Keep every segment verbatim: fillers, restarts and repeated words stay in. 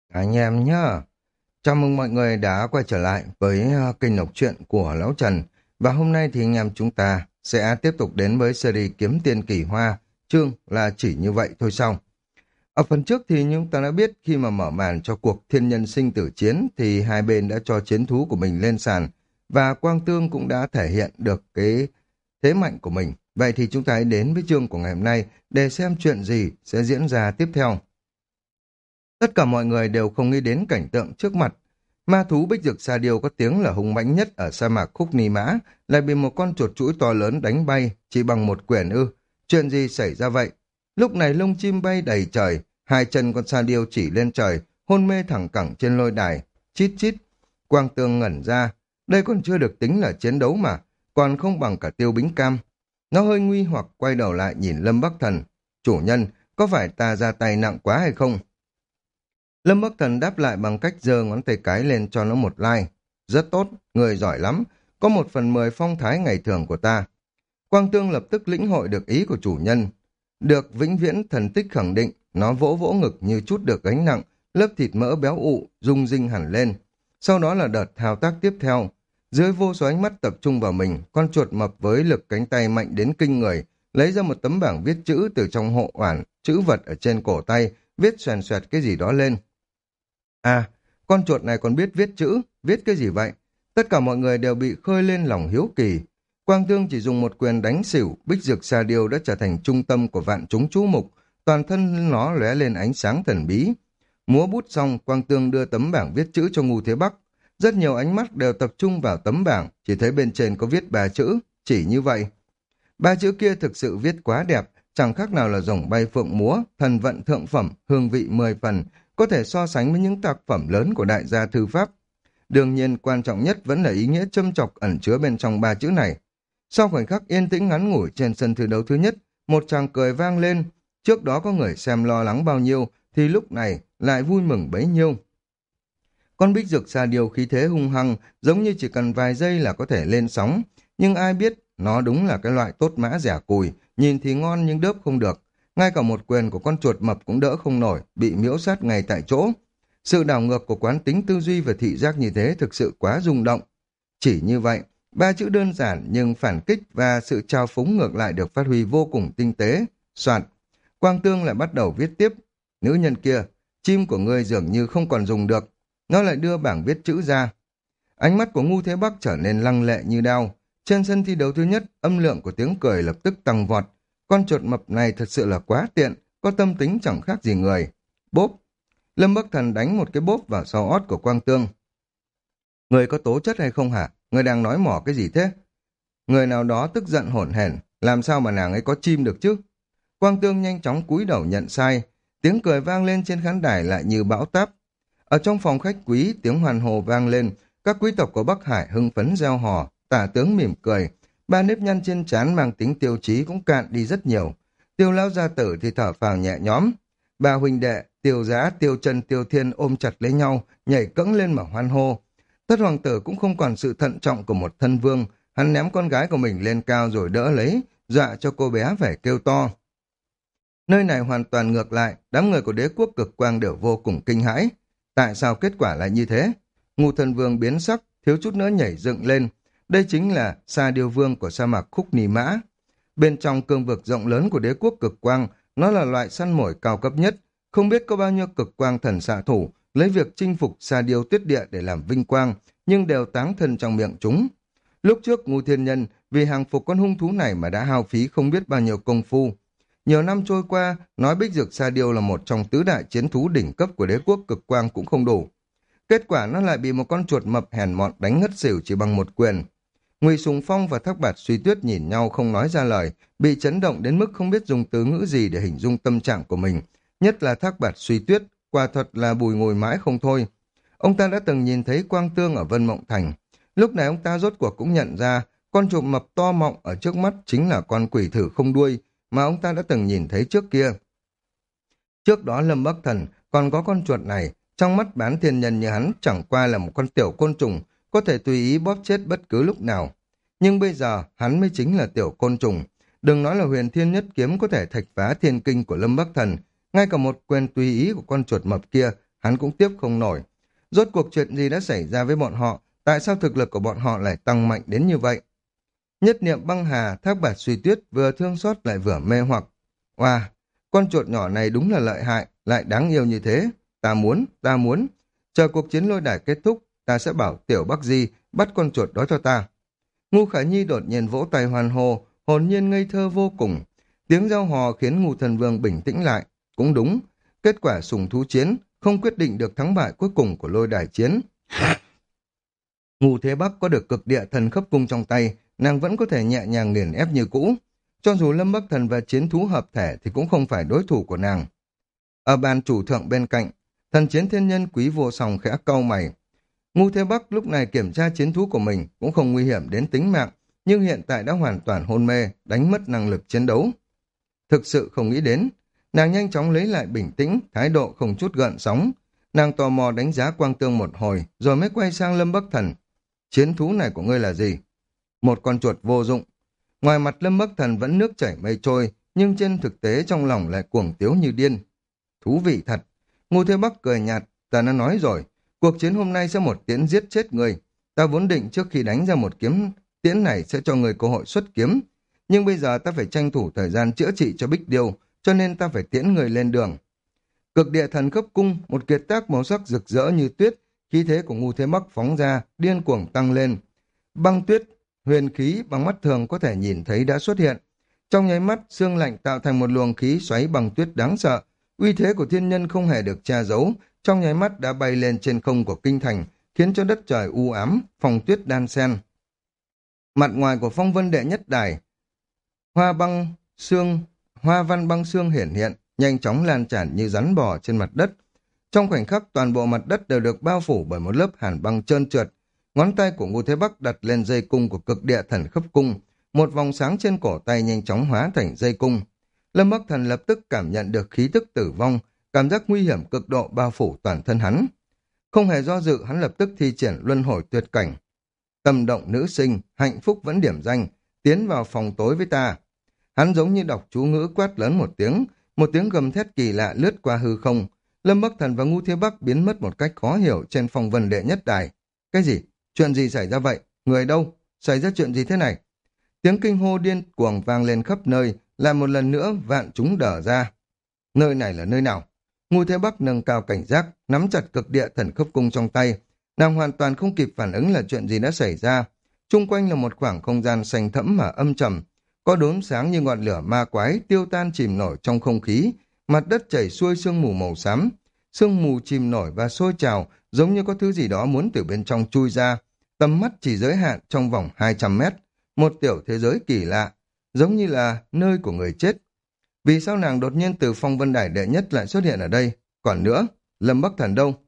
Anh em nhá, chào mừng mọi người đã quay trở lại với ờ, kênh đọc truyện của Lão Trần. Và hôm nay thì anh em chúng ta sẽ tiếp tục đến với series Kiếm Tiền Kỳ Hoa, chương là chỉ như vậy thôi xong. Ở phần trước thì chúng ta đã biết khi mà mở màn cho cuộc thiên nhân sinh tử chiến thì hai bên đã cho chiến thú của mình lên sàn và Quang Tương cũng đã thể hiện được cái thế mạnh của mình. Vậy thì chúng ta hãy đến với chương của ngày hôm nay để xem chuyện gì sẽ diễn ra tiếp theo. Tất cả mọi người đều không nghĩ đến cảnh tượng trước mặt. Ma thú Bích Dực Sa Điêu có tiếng là hung mãnh nhất ở sa mạc Khúc Ni Mã, lại bị một con chuột chuỗi to lớn đánh bay chỉ bằng một quyển ư. Chuyện gì xảy ra vậy? Lúc này lông chim bay đầy trời, hai chân con Sa Điêu chỉ lên trời, hôn mê thẳng cẳng trên lôi đài. Chít chít, Quang Tương ngẩn ra. Đây còn chưa được tính là chiến đấu mà, còn không bằng cả Tiêu Bính Cam. Nó hơi nguy hoặc quay đầu lại nhìn Lâm Bắc Thần. Chủ nhân, có phải ta ra tay nặng quá hay không? Lâm Bắc Thần đáp lại bằng cách giơ ngón tay cái lên cho nó một like. Rất tốt, người giỏi lắm, có một phần mười phong thái ngày thường của ta. Quang Tương lập tức lĩnh hội được ý của chủ nhân. Được vĩnh viễn thần tích khẳng định, nó vỗ vỗ ngực như chút được gánh nặng, lớp thịt mỡ béo ụ, rung rinh hẳn lên. Sau đó là đợt thao tác tiếp theo. Dưới vô số ánh mắt tập trung vào mình, con chuột mập với lực cánh tay mạnh đến kinh người, lấy ra một tấm bảng viết chữ từ trong hộ oản, chữ vật ở trên cổ tay, viết xoèn xoẹt cái gì đó lên. À, con chuột này còn biết viết chữ, viết cái gì vậy? Tất cả mọi người đều bị khơi lên lòng hiếu kỳ. Quang Tương chỉ dùng một quyền đánh xỉu, Bích Dực Sa Điêu đã trở thành trung tâm của vạn chúng chú mục, toàn thân nó lóe lên ánh sáng thần bí. Múa bút xong, Quang Tương đưa tấm bảng viết chữ cho Ngu Thế Bắc. Rất nhiều ánh mắt đều tập trung vào tấm bảng, chỉ thấy bên trên có viết ba chữ, chỉ như vậy. Ba chữ kia thực sự viết quá đẹp, chẳng khác nào là rồng bay phượng múa, thần vận thượng phẩm, hương vị mười phần, có thể so sánh với những tác phẩm lớn của đại gia thư pháp. Đương nhiên quan trọng nhất vẫn là ý nghĩa châm chọc ẩn chứa bên trong ba chữ này. Sau khoảnh khắc yên tĩnh ngắn ngủi trên sân thi đấu thứ nhất, một tràng cười vang lên. Trước đó có người xem lo lắng bao nhiêu, thì lúc này lại vui mừng bấy nhiêu. Con Bích Dực Sa Điêu khí thế hung hăng, giống như chỉ cần vài giây là có thể lên sóng. Nhưng ai biết, nó đúng là cái loại tốt mã rẻ cùi, nhìn thì ngon nhưng đớp không được. Ngay cả một quyền của con chuột mập cũng đỡ không nổi, bị miễu sát ngay tại chỗ. Sự đảo ngược của quán tính tư duy và thị giác như thế thực sự quá rung động. Chỉ như vậy, ba chữ đơn giản nhưng phản kích và sự trao phúng ngược lại được phát huy vô cùng tinh tế. Soạn, Quang Tương lại bắt đầu viết tiếp. Nữ nhân kia, chim của ngươi dường như không còn dùng được. Nó lại đưa bảng viết chữ ra. Ánh mắt của Ngu Thế Bắc trở nên lăng lệ như đao. Trên sân thi đấu thứ nhất, âm lượng của tiếng cười lập tức tăng vọt. Con chuột mập này thật sự là quá tiện, có tâm tính chẳng khác gì người. Bốp! Lâm Bắc Thần đánh một cái bốp vào sau ót của Quang Tương. Người có tố chất hay không hả? Người đang nói mỏ cái gì thế? Người nào đó tức giận hổn hển, làm sao mà nàng ấy có chim được chứ? Quang Tương nhanh chóng cúi đầu nhận sai. Tiếng cười vang lên trên khán đài lại như bão táp. Ở trong phòng khách quý, tiếng hoàn hồ vang lên. Các quý tộc của Bắc Hải hưng phấn reo hò, Tả tướng mỉm cười. Ba nếp nhăn trên trán mang tính tiêu chí cũng cạn đi rất nhiều. Tiêu lão gia tử thì thở phào nhẹ nhõm. Ba huynh đệ, Tiêu Giá, Tiêu Trần, Tiêu Thiên ôm chặt lấy nhau, nhảy cẫng lên mà hoan hô. Thất hoàng tử cũng không còn sự thận trọng của một thân vương, hắn ném con gái của mình lên cao rồi đỡ lấy, dọa cho cô bé phải kêu to. Nơi này hoàn toàn ngược lại, đám người của đế quốc cực quang đều vô cùng kinh hãi. Tại sao kết quả lại như thế? Ngũ thân vương biến sắc, thiếu chút nữa nhảy dựng lên. Đây chính là Sa Điêu Vương của sa mạc Khúc Ni Mã. Bên trong cương vực rộng lớn của đế quốc cực quang, nó là loại săn mồi cao cấp nhất. Không biết có bao nhiêu cực quang thần xạ thủ lấy việc chinh phục Sa Điêu Tuyết Địa để làm vinh quang, nhưng đều táng thân trong miệng chúng. Lúc trước Ngũ Thiên Nhân vì hàng phục con hung thú này mà đã hao phí không biết bao nhiêu công phu. Nhiều năm trôi qua, nói Bích Dực Sa Điêu là một trong tứ đại chiến thú đỉnh cấp của đế quốc cực quang cũng không đủ. Kết quả nó lại bị một con chuột mập hèn mọn đánh ngất xỉu chỉ bằng một quyền. Ngụy Sùng Phong và Thác Bạt Suy Tuyết nhìn nhau không nói ra lời, bị chấn động đến mức không biết dùng từ ngữ gì để hình dung tâm trạng của mình. Nhất là Thác Bạt Suy Tuyết, quả thật là bùi ngùi mãi không thôi. Ông ta đã từng nhìn thấy Quang Tương ở Vân Mộng Thành. Lúc này ông ta rốt cuộc cũng nhận ra con chuột mập to mọng ở trước mắt chính là con quỷ thử không đuôi mà ông ta đã từng nhìn thấy trước kia. Trước đó Lâm Bắc Thần còn có con chuột này, trong mắt bán thiên nhân như hắn chẳng qua là một con tiểu côn trùng, có thể tùy ý bóp chết bất cứ lúc nào. Nhưng bây giờ hắn mới chính là tiểu côn trùng. Đừng nói là huyền thiên nhất kiếm có thể thạch phá thiên kinh của Lâm Bắc Thần, ngay cả một quyền tùy ý của con chuột mập kia hắn cũng tiếp không nổi. Rốt cuộc chuyện gì đã xảy ra với bọn họ, tại sao thực lực của bọn họ lại tăng mạnh đến như vậy? Nhất niệm băng hà, Thác Bạt Suy Tuyết vừa thương xót lại vừa mê hoặc. Oa, con chuột nhỏ này đúng là lợi hại, lại đáng yêu như thế. Ta muốn, ta muốn. Chờ cuộc chiến lôi đài kết thúc, ta sẽ bảo Tiểu Bắc Di bắt con chuột đó cho ta. Ngu Khả Nhi đột nhiên vỗ tay hoan hô, hồn nhiên ngây thơ vô cùng. Tiếng reo hò khiến Ngu Thần Vương bình tĩnh lại. Cũng đúng, kết quả sùng thú chiến không quyết định được thắng bại cuối cùng của lôi đài chiến. Ngu Thế Bắc có được cực địa thần khấp cung trong tay, nàng vẫn có thể nhẹ nhàng nghiền ép như cũ. Cho dù Lâm Bắc Thần và chiến thú hợp thể thì cũng không phải đối thủ của nàng. Ở bàn chủ thượng bên cạnh, thần chiến thiên nhân Quý Vô Song khẽ cau mày. Ngu Thế Bắc lúc này kiểm tra chiến thú của mình cũng không nguy hiểm đến tính mạng, nhưng hiện tại đã hoàn toàn hôn mê, đánh mất năng lực chiến đấu. Thực sự không nghĩ đến, nàng nhanh chóng lấy lại bình tĩnh, thái độ không chút gợn sóng. Nàng tò mò đánh giá Quang Tương một hồi, rồi mới quay sang Lâm Bắc Thần. Chiến thú này của ngươi là gì? Một con chuột vô dụng. Ngoài mặt Lâm Bắc Thần vẫn nước chảy mây trôi, nhưng trên thực tế trong lòng lại cuồng tiếu như điên. Thú vị thật. Ngô Thế Bắc cười nhạt, ta đã nói rồi, cuộc chiến hôm nay sẽ một tiễn giết chết người. Ta vốn định trước khi đánh ra một kiếm tiễn này sẽ cho người cơ hội xuất kiếm, nhưng bây giờ ta phải tranh thủ thời gian chữa trị cho Bích Điêu, cho nên ta phải tiễn người lên đường. Cực địa thần cấp cung, một kiệt tác màu sắc rực rỡ như tuyết, khí thế của Ngô Thế Bắc phóng ra, điên cuồng tăng lên. Băng tuyết, huyền khí bằng mắt thường có thể nhìn thấy đã xuất hiện. Trong nháy mắt, xương lạnh tạo thành một luồng khí xoáy băng tuyết đáng sợ. Uy thế của thiên nhân không hề được che giấu, trong nháy mắt đã bay lên trên không của kinh thành, khiến cho đất trời u ám, phong tuyết đan xen. Mặt ngoài của phong vân đệ nhất đài, hoa băng xương, hoa văn băng xương hiển hiện, nhanh chóng lan tràn như rắn bò trên mặt đất. Trong khoảnh khắc toàn bộ mặt đất đều được bao phủ bởi một lớp hàn băng trơn trượt. Ngón tay của Ngô Thế Bắc đặt lên dây cung của cực địa thần khấp cung, một vòng sáng trên cổ tay nhanh chóng hóa thành dây cung. Lâm Bắc Thần lập tức cảm nhận được khí tức tử vong, cảm giác nguy hiểm cực độ bao phủ toàn thân hắn. Không hề do dự, hắn lập tức thi triển luân hồi tuyệt cảnh. Tâm động nữ sinh, hạnh phúc vẫn điểm danh, tiến vào phòng tối với ta. Hắn giống như đọc chú ngữ quát lớn một tiếng, một tiếng gầm thét kỳ lạ lướt qua hư không. Lâm Bắc Thần và Ngũ Thế Bắc biến mất một cách khó hiểu trên phong vân đệ nhất đài. Cái gì? Chuyện gì xảy ra vậy? Người đâu? Xảy ra chuyện gì thế này? Tiếng kinh hô điên cuồng vang lên khắp nơi, lại một lần nữa vạn chúng đờ ra. Nơi này là nơi nào? Ngũ Thế Bắc nâng cao cảnh giác, nắm chặt cực địa thần khấp cung trong tay. Nàng hoàn toàn không kịp phản ứng là chuyện gì đã xảy ra. Chung quanh là một khoảng không gian xanh thẫm mà âm trầm. Có đốm sáng như ngọn lửa ma quái tiêu tan chìm nổi trong không khí. Mặt đất chảy xuôi sương mù màu xám. Sương mù chìm nổi và sôi trào, giống như có thứ gì đó muốn từ bên trong chui ra. Tầm mắt chỉ giới hạn trong vòng hai trăm mét. Một tiểu thế giới kỳ lạ, giống như là nơi của người chết. Vì sao nàng đột nhiên từ phong vân đài đệ nhất lại xuất hiện ở đây? Còn nữa, Lâm Bắc Thần đâu?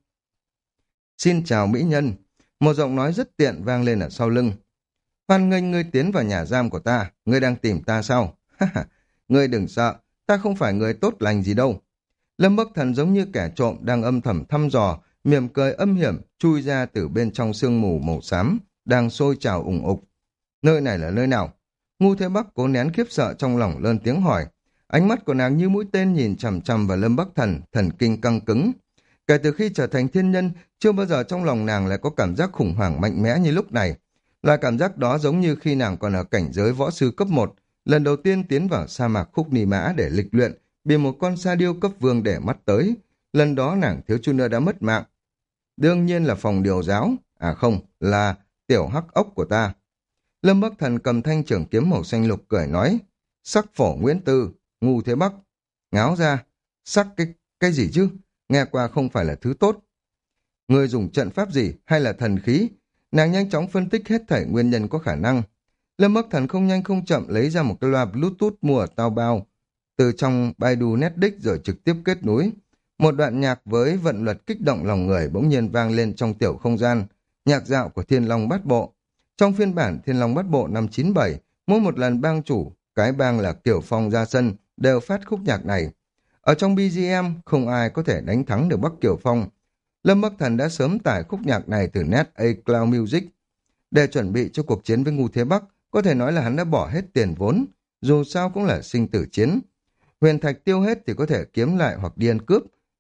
Xin chào mỹ nhân. Một giọng nói rất tiện vang lên ở sau lưng. Hoan nghênh ngươi tiến vào nhà giam của ta. Ngươi đang tìm ta sao? Ngươi đừng sợ, ta không phải người tốt lành gì đâu. Lâm Bắc Thần giống như kẻ trộm đang âm thầm thăm dò, mỉm cười âm hiểm chui ra từ bên trong sương mù màu xám, đang sôi trào ủng ục. Nơi này là nơi nào? Ngu Thế Bắc cố nén khiếp sợ trong lòng lớn tiếng hỏi. Ánh mắt của nàng như mũi tên nhìn chằm chằm vào Lâm Bắc Thần, thần kinh căng cứng. Kể từ khi trở thành thiên nhân, chưa bao giờ trong lòng nàng lại có cảm giác khủng hoảng mạnh mẽ như lúc này. Là cảm giác đó giống như khi nàng còn ở cảnh giới võ sư cấp một, lần đầu tiên tiến vào sa mạc Khúc Ni Mã để lịch luyện, bị một con sa điêu cấp vương để mắt tới. Lần đó nàng thiếu chút nữa đã mất mạng. Đương nhiên là phòng điều giáo, à không, là tiểu hắc ốc của ta. Lâm Bắc Thần cầm thanh trưởng kiếm màu xanh lục cười nói, sắc phổ Nguyễn Tư, Ngu Thế Bắc. Ngáo ra, sắc cái, cái gì chứ? Nghe qua không phải là thứ tốt. Người dùng trận pháp gì hay là thần khí? Nàng nhanh chóng phân tích hết thảy nguyên nhân có khả năng. Lâm Bắc Thần không nhanh không chậm lấy ra một cái loa Bluetooth mua ở Taobao, từ trong Baidu Netdisk rồi trực tiếp kết nối. Một đoạn nhạc với vận luật kích động lòng người bỗng nhiên vang lên trong tiểu không gian, nhạc dạo của Thiên Long Bát Bộ. Trong phiên bản Thiên Long Bát Bộ năm chín bảy, mỗi một lần bang chủ, cái bang là Kiều Phong ra sân, đều phát khúc nhạc này. Ở trong bê giê em, không ai có thể đánh thắng được Bắc Kiều Phong. Lâm Bắc Thần đã sớm tải khúc nhạc này từ Net A Cloud Music. Để chuẩn bị cho cuộc chiến với Ngu Thế Bắc, có thể nói là hắn đã bỏ hết tiền vốn, dù sao cũng là sinh tử chiến. Huyền thạch tiêu hết thì có thể kiếm lại hoặc đi ăn cướp,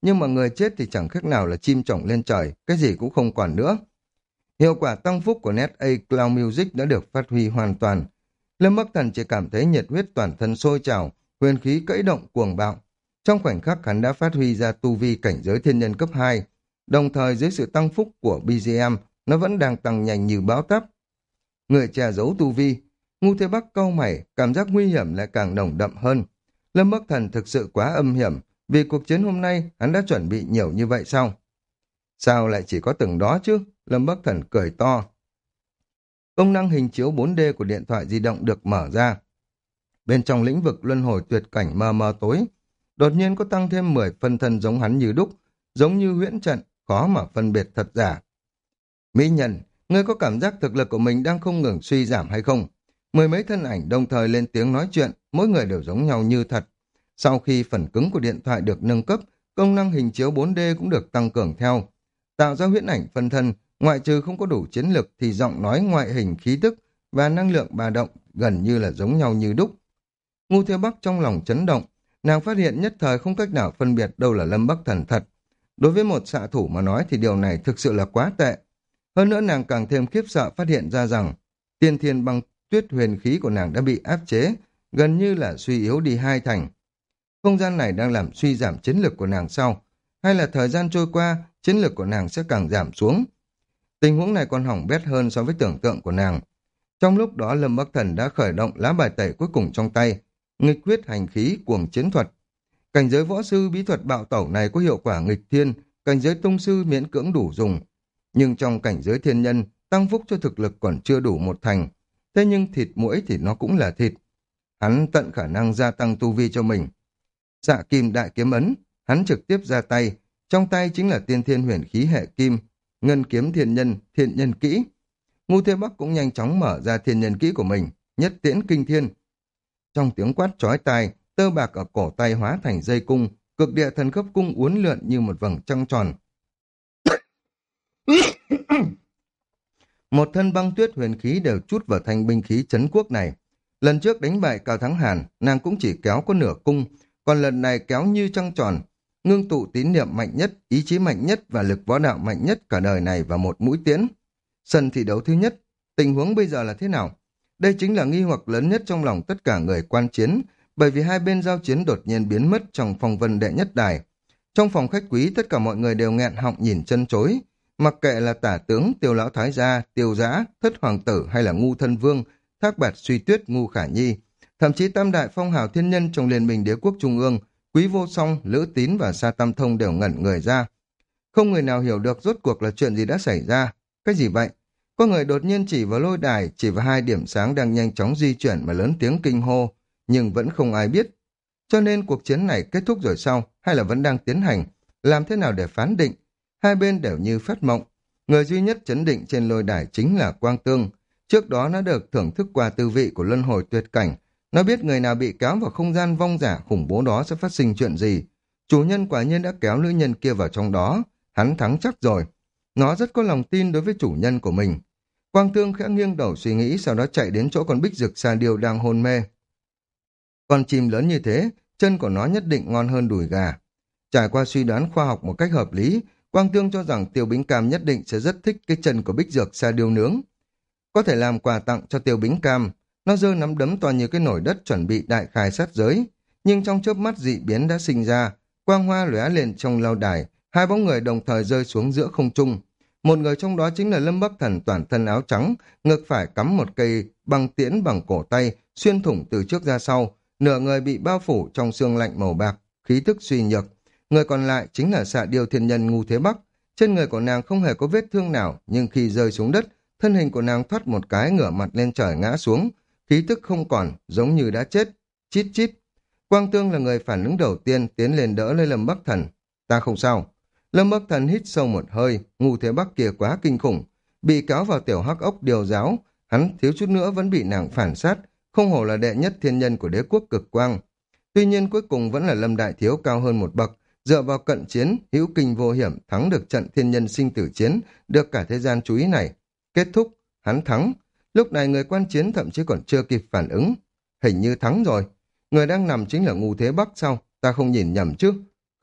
nhưng mà người chết thì chẳng khác nào là chim chổng lên trời, cái gì cũng không còn nữa. Hiệu quả tăng phúc của Net A Cloud Music đã được phát huy hoàn toàn. Lâm Bắc Thần chỉ cảm thấy nhiệt huyết toàn thân sôi trào, huyền khí cẫy động cuồng bạo. Trong khoảnh khắc hắn đã phát huy ra tu vi cảnh giới thiên nhân cấp hai, đồng thời dưới sự tăng phúc của bê giê em, nó vẫn đang tăng nhanh như bão táp. Người che giấu tu vi, Ngu Thế Bắc cau mày, cảm giác nguy hiểm lại càng nồng đậm hơn. Lâm Bắc Thần thực sự quá âm hiểm, vì cuộc chiến hôm nay hắn đã chuẩn bị nhiều như vậy sao? Sao lại chỉ có từng đó chứ? Lâm Bắc Thần cười to. Công năng hình chiếu bốn D của điện thoại di động được mở ra. Bên trong lĩnh vực luân hồi tuyệt cảnh mờ mờ tối, đột nhiên có tăng thêm mười phân thân giống hắn như đúc, giống như huyễn trận, khó mà phân biệt thật giả. Mỹ nhân, ngươi có cảm giác thực lực của mình đang không ngừng suy giảm hay không? Mười mấy thân ảnh đồng thời lên tiếng nói chuyện, mỗi người đều giống nhau như thật. Sau khi phần cứng của điện thoại được nâng cấp, công năng hình chiếu bốn D cũng được tăng cường theo. Tạo ra huyễn ảnh phân thân, ngoại trừ không có đủ chiến lực thì giọng nói, ngoại hình, khí tức và năng lượng ba động gần như là giống nhau như đúc. Ngu Thế Bắc trong lòng chấn động, nàng phát hiện nhất thời không cách nào phân biệt đâu là Lâm Bắc Thần thật. Đối với một xạ thủ mà nói thì điều này thực sự là quá tệ. Hơn nữa nàng càng thêm khiếp sợ phát hiện ra rằng tiên thiên băng tuyết huyền khí của nàng đã bị áp chế, gần như là suy yếu đi hai thành. Không gian này đang làm suy giảm chiến lực của nàng sau, hay là thời gian trôi qua, chiến lực của nàng sẽ càng giảm xuống. Tình huống này còn hỏng bét hơn so với tưởng tượng của nàng. Trong lúc đó Lâm Bắc Thần đã khởi động lá bài tẩy cuối cùng trong tay, nghịch huyết hành khí cuồng chiến thuật. Cảnh giới võ sư bí thuật bạo tẩu này có hiệu quả nghịch thiên, cảnh giới tông sư miễn cưỡng đủ dùng. Nhưng trong cảnh giới thiên nhân, tăng phúc cho thực lực còn chưa đủ một thành. Thế nhưng thịt muỗi thì nó cũng là thịt. Hắn tận khả năng gia tăng tu vi cho mình. Xạ kim đại kiếm ấn, hắn trực tiếp ra tay. Trong tay chính là tiên thiên huyền khí hệ kim, ngân kiếm thiên nhân, thiên nhân kỹ. Ngu Thế Bắc cũng nhanh chóng mở ra thiên nhân kỹ của mình, nhất tiễn kinh thiên. Trong tiếng quát chói tai, tơ bạc ở cổ tay hóa thành dây cung, cực địa thần cấp cung uốn lượn như một vầng trăng tròn. Một thân băng tuyết huyền khí đều chút vào thanh binh khí trấn quốc này. Lần trước đánh bại Cao Thắng Hàn, nàng cũng chỉ kéo có nửa cung, còn lần này kéo như trăng tròn, ngưng tụ tín niệm mạnh nhất, ý chí mạnh nhất và lực võ đạo mạnh nhất cả đời này vào một mũi tiễn. Sân thi đấu thứ nhất, tình huống bây giờ là thế nào? Đây chính là nghi hoặc lớn nhất trong lòng tất cả người quan chiến, bởi vì hai bên giao chiến đột nhiên biến mất trong phong vân đệ nhất đài. Trong phòng khách quý, tất cả mọi người đều nghẹn họng nhìn chân chối. Mặc kệ là tả tướng, tiêu lão thái gia, tiêu giã, thất hoàng tử hay là ngu thân vương, thác bạt suy tuyết, ngu khả nhi, thậm chí tam đại phong hào thiên nhân trong liên minh đế quốc trung ương, Quý Vô Song, Lữ Tín và Sa Tam Thông đều ngẩn người ra. Không người nào hiểu được rốt cuộc là chuyện gì đã xảy ra. Cái gì vậy? Có người đột nhiên chỉ vào lôi đài, chỉ vào hai điểm sáng đang nhanh chóng di chuyển mà lớn tiếng kinh hô, nhưng vẫn không ai biết. Cho nên cuộc chiến này kết thúc rồi sao, hay là vẫn đang tiến hành? Làm thế nào để phán định? Hai bên đều như phát mộng. Người duy nhất chấn định trên lôi đài chính là Quang Tương. Trước đó nó được thưởng thức qua tư vị của luân hồi tuyệt cảnh. Nó biết người nào bị kéo vào không gian vong giả khủng bố đó sẽ phát sinh chuyện gì. Chủ nhân quả nhiên đã kéo nữ nhân kia vào trong đó. Hắn thắng chắc rồi. Nó rất có lòng tin đối với chủ nhân của mình. Quang Tương khẽ nghiêng đầu suy nghĩ, sau đó chạy đến chỗ con bích dực sa điêu đang hôn mê. Con chim lớn như thế, chân của nó nhất định ngon hơn đùi gà. Trải qua suy đoán khoa học một cách hợp lý, Quang Tương cho rằng Tiêu Bính Cam nhất định sẽ rất thích cái chân của bích dược sa điêu nướng. Có thể làm quà tặng cho Tiêu Bính Cam. Nó giơ nắm đấm to như cái nồi đất chuẩn bị đại khai sát giới. Nhưng trong chớp mắt dị biến đã sinh ra, quang hoa lóe lên trong lao đài, hai bóng người đồng thời rơi xuống giữa không trung. Một người trong đó chính là Lâm Bắc Thần toàn thân áo trắng, ngực phải cắm một cây băng tiễn bằng cổ tay, xuyên thủng từ trước ra sau, nửa người bị bao phủ trong xương lạnh màu bạc, khí thức suy nhược. Người còn lại chính là xạ điêu thiên nhân Ngu Thế Bắc. Trên người của nàng không hề có vết thương nào, nhưng khi rơi xuống đất, thân hình của nàng thoát một cái ngửa mặt lên trời ngã xuống, khí tức không còn, giống như đã chết. Chít chít. Quang Tương là người phản ứng đầu tiên tiến lên đỡ lấy Lâm Bắc Thần. Ta không sao. Lâm Bắc Thần hít sâu một hơi, Ngu Thế Bắc kia quá kinh khủng. Bị cáo vào tiểu hắc ốc điều giáo, hắn thiếu chút nữa vẫn bị nàng phản sát, không hổ là đệ nhất thiên nhân của đế quốc cực quang. Tuy nhiên cuối cùng vẫn là Lâm Đại Thiếu cao hơn một bậc, dựa vào cận chiến, hữu kinh vô hiểm thắng được trận thiên nhân sinh tử chiến, được cả thế gian chú ý này. Kết thúc, hắn thắng. Lúc này người quan chiến thậm chí còn chưa kịp phản ứng. Hình như thắng rồi. Người đang nằm chính là Ngu Thế Bắc sao? Ta không nhìn nhầm chứ? Không,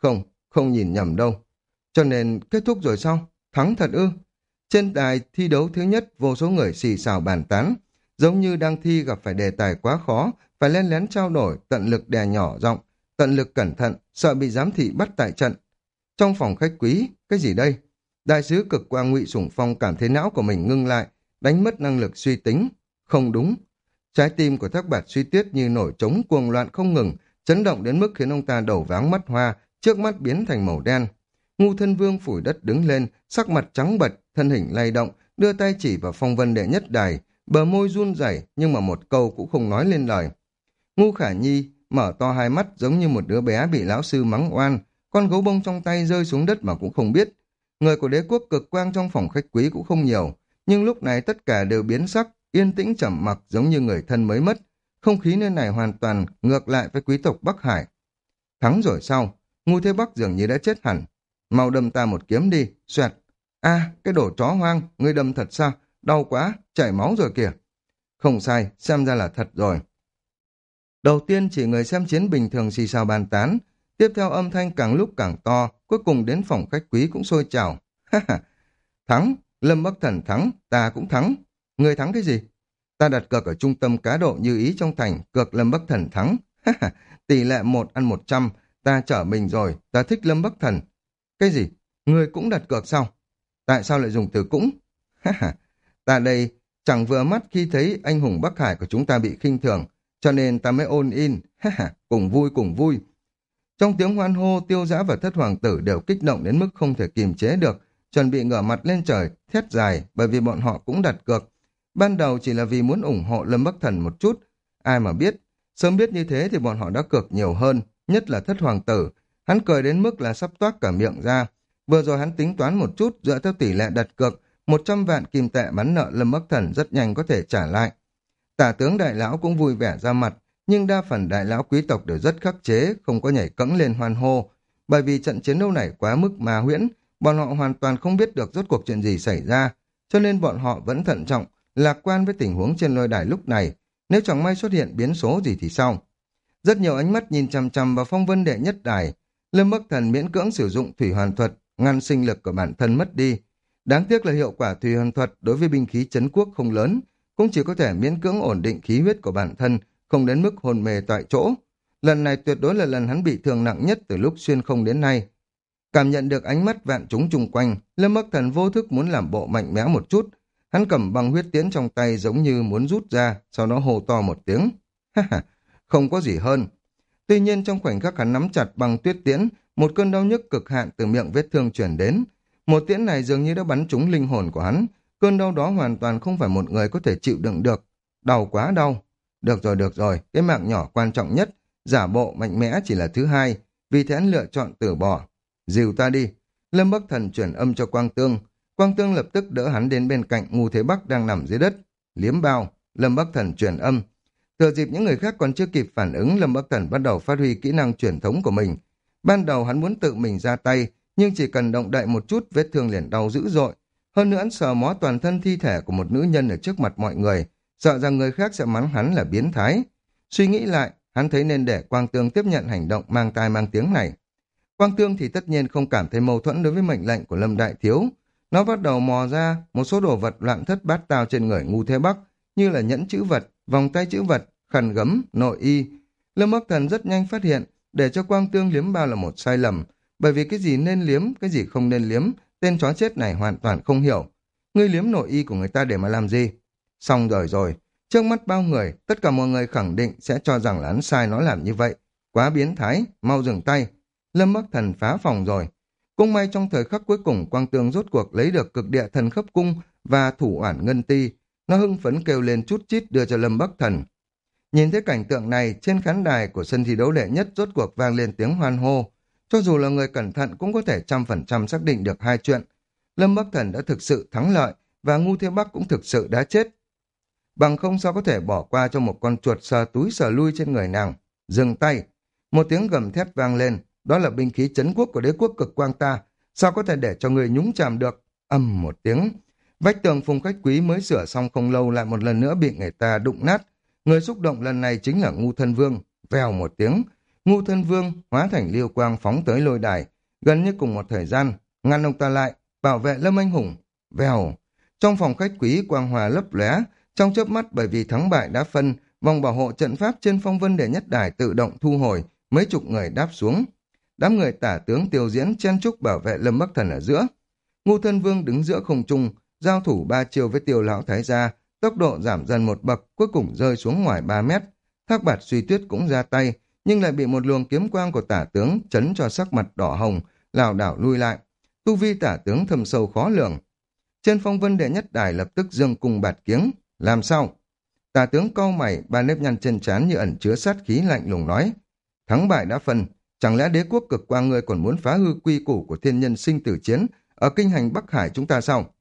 không nhìn nhầm đâu. Cho nên kết thúc rồi sao? Thắng thật ư? Trên đài thi đấu thứ nhất, vô số người xì xào bàn tán, giống như đang thi gặp phải đề tài quá khó, phải len lén trao đổi, tận lực đè nhỏ giọng, tận lực cẩn thận, sợ bị giám thị bắt tại trận. Trong phòng khách quý, cái gì đây? Đại sứ cực quang Ngụy Sủng Phong cảm thấy não của mình ngưng lại, đánh mất năng lực suy tính. Không đúng. Trái tim của Thác Bạt Suy Tuyết như nổi trống cuồng loạn không ngừng, chấn động đến mức khiến ông ta đầu váng mắt hoa, trước mắt biến thành màu đen. Ngu Thân Vương phủi đất đứng lên, sắc mặt trắng bệch, thân hình lay động, đưa tay chỉ vào phong vân đệ nhất đài, bờ môi run rẩy nhưng mà một câu cũng không nói lên lời. Ngu Khả Nhi mở to hai mắt giống như một đứa bé bị lão sư mắng oan, con gấu bông trong tay rơi xuống đất mà cũng không biết. Người của đế quốc cực quang trong phòng khách quý cũng không nhiều, nhưng lúc này tất cả đều biến sắc, yên tĩnh trầm mặc giống như người thân mới mất. Không khí nơi này hoàn toàn ngược lại với quý tộc Bắc Hải. Thắng rồi sao? Ngu Thế Bắc dường như đã chết hẳn. Mau đâm ta một kiếm đi, xoẹt. A, cái đồ chó hoang, ngươi đâm thật sao? Đau quá, chảy máu rồi kìa. Không sai, xem ra là thật rồi. Đầu tiên chỉ người xem chiến bình thường xì xào bàn tán, tiếp theo âm thanh càng lúc càng to, cuối cùng đến phòng khách quý cũng sôi trào. Thắng, Lâm Bắc Thần thắng, ta cũng thắng. Người thắng cái gì? Ta đặt cược ở trung tâm cá độ Như Ý trong thành, cược Lâm Bắc Thần thắng. Tỷ lệ một ăn một trăm, ta trở mình rồi, ta thích Lâm Bắc Thần. Cái gì? Người cũng đặt cược sao? Tại sao lại dùng từ cũng? Ta đây chẳng vừa mắt khi thấy anh hùng Bắc Hải của chúng ta bị khinh thường, cho nên ta mới ôn in. Cùng vui cùng vui. Trong tiếng hoan hô, Tiêu Dã và Thất Hoàng tử đều kích động đến mức không thể kìm chế được, chuẩn bị ngửa mặt lên trời, thét dài, bởi vì bọn họ cũng đặt cược. Ban đầu chỉ là vì muốn ủng hộ Lâm Bắc Thần một chút. Ai mà biết, sớm biết như thế thì bọn họ đã cược nhiều hơn, nhất là Thất Hoàng tử. Hắn cười đến mức là sắp toát cả miệng ra. Vừa rồi hắn tính toán một chút, dựa theo tỷ lệ đặt cược, một trăm vạn kim tệ bắn nợ Lâm Bắc Thần rất nhanh có thể trả lại. Tả tướng đại lão cũng vui vẻ ra mặt, nhưng đa phần đại lão quý tộc đều rất khắc chế, không có nhảy cẫng lên hoan hô. Bởi vì trận chiến đấu này quá mức ma huyễn, bọn họ hoàn toàn không biết được rốt cuộc chuyện gì xảy ra, cho nên bọn họ vẫn thận trọng, lạc quan với tình huống trên lôi đài lúc này. Nếu chẳng may xuất hiện biến số gì thì sao? Rất nhiều ánh mắt nhìn chằm chằm vào phong vân đệ nhất đài. Lâm Bắc Thần miễn cưỡng sử dụng thủy hoàn thuật, ngăn sinh lực của bản thân mất đi. Đáng tiếc là hiệu quả thủy hoàn thuật đối với binh khí trấn quốc không lớn, cũng chỉ có thể miễn cưỡng ổn định khí huyết của bản thân, không đến mức hồn mê tại chỗ. Lần này tuyệt đối là lần hắn bị thương nặng nhất từ lúc xuyên không đến nay. Cảm nhận được ánh mắt vạn chúng chung quanh, Lâm Bắc Thần vô thức muốn làm bộ mạnh mẽ một chút. Hắn cầm băng huyết tiễn trong tay giống như muốn rút ra, sau đó hô to một tiếng. Không có gì hơn. Tuy nhiên trong khoảnh khắc hắn nắm chặt băng tuyết tiễn, một cơn đau nhức cực hạn từ miệng vết thương chuyển đến. Một tiễn này dường như đã bắn trúng linh hồn của hắn. Cơn đau đó hoàn toàn không phải một người có thể chịu đựng được. Đau quá đau. Được rồi, được rồi, cái mạng nhỏ quan trọng nhất, giả bộ mạnh mẽ chỉ là thứ hai, vì thế hắn lựa chọn từ bỏ. Dìu ta đi. Lâm Bắc Thần chuyển âm cho Quang Tương. Quang Tương lập tức đỡ hắn đến bên cạnh Ngu Thế Bắc đang nằm dưới đất. Liếm bao. Lâm Bắc Thần chuyển âm. Thừa dịp những người khác còn chưa kịp phản ứng, Lâm Bắc Thần bắt đầu phát huy kỹ năng truyền thống của mình. Ban đầu hắn muốn tự mình ra tay, nhưng chỉ cần động đậy một chút vết thương liền đau dữ dội. Hơn nữa hắn sờ mó toàn thân thi thể của một nữ nhân ở trước mặt mọi người, sợ rằng người khác sẽ mắng hắn là biến thái. Suy nghĩ lại, hắn thấy nên để Quang Tương tiếp nhận hành động mang tai mang tiếng này. Quang Tương thì tất nhiên không cảm thấy mâu thuẫn đối với mệnh lệnh của Lâm Đại Thiếu. Nó bắt đầu mò ra một số đồ vật loạn thất bát tao trên người Ngu Thế Bắc, như là nhẫn chữ vật, vòng tay chữ vật, khăn gấm, nội y. Lâm Bắc Thần rất nhanh phát hiện, để cho Quang Tương liếm bao là một sai lầm, bởi vì cái gì nên liếm, cái gì không nên liếm, tên chó chết này hoàn toàn không hiểu. Ngươi liếm nội y của người ta để mà làm gì? Xong rồi rồi, trước mắt bao người, tất cả mọi người khẳng định sẽ cho rằng là hắn sai nó làm như vậy. Quá biến thái, mau dừng tay. Lâm Bắc Thần phá phòng rồi. Cũng may trong thời khắc cuối cùng Quang Tương rốt cuộc lấy được cực địa thần khấp cung và thủ oản ngân ti. Nó hưng phấn kêu lên chút chít đưa cho Lâm Bắc Thần. Nhìn thấy cảnh tượng này, trên khán đài của sân thi đấu đệ nhất rốt cuộc vang lên tiếng hoan hô. Cho dù là người cẩn thận cũng có thể trăm phần trăm xác định được hai chuyện. Lâm Bắc Thần đã thực sự thắng lợi và Ngu Thế Bắc cũng thực sự đã chết. Bằng không sao có thể bỏ qua cho một con chuột sờ túi sờ lui trên người nàng. Dừng tay. Một tiếng gầm thét vang lên. Đó là binh khí trấn quốc của đế quốc cực quang ta. Sao có thể để cho người nhúng chàm được? Ầm một tiếng. Vách tường phùng khách quý mới sửa xong không lâu lại một lần nữa bị người ta đụng nát. Người xúc động lần này chính là Ngu Thân Vương. Vèo một tiếng. Ngu Thân Vương hóa thành liêu quang phóng tới lôi đài. Gần như cùng một thời gian, ngăn ông ta lại, bảo vệ Lâm Anh Hùng. Vèo, trong phòng khách quý quang hòa lấp lóe, trong chớp mắt bởi vì thắng bại đã phân, vòng bảo hộ trận pháp trên phong vân đệ nhất đài tự động thu hồi, mấy chục người đáp xuống. Đám người tả tướng Tiêu Diễn chen chúc bảo vệ Lâm Bắc Thần ở giữa. Ngưu Thân Vương đứng giữa không trung, giao thủ ba chiêu với Tiêu lão thái gia, tốc độ giảm dần một bậc, cuối cùng rơi xuống ngoài ba mét. Thác Bạt Suy Tuyết cũng ra tay, nhưng lại bị một luồng kiếm quang của tả tướng chấn cho sắc mặt đỏ hồng, lảo đảo lui lại. Tu vi tả tướng thâm sâu khó lường. Trên phong vân đệ nhất đài lập tức dương cung bạt kiếng. Làm sao? Tả tướng cau mày, ba nếp nhăn trên trán như ẩn chứa sát khí lạnh lùng nói. Thắng bại đã phân, chẳng lẽ đế quốc cực quang ngươi còn muốn phá hư quy củ của thiên nhân sinh tử chiến ở kinh hành Bắc Hải chúng ta sao?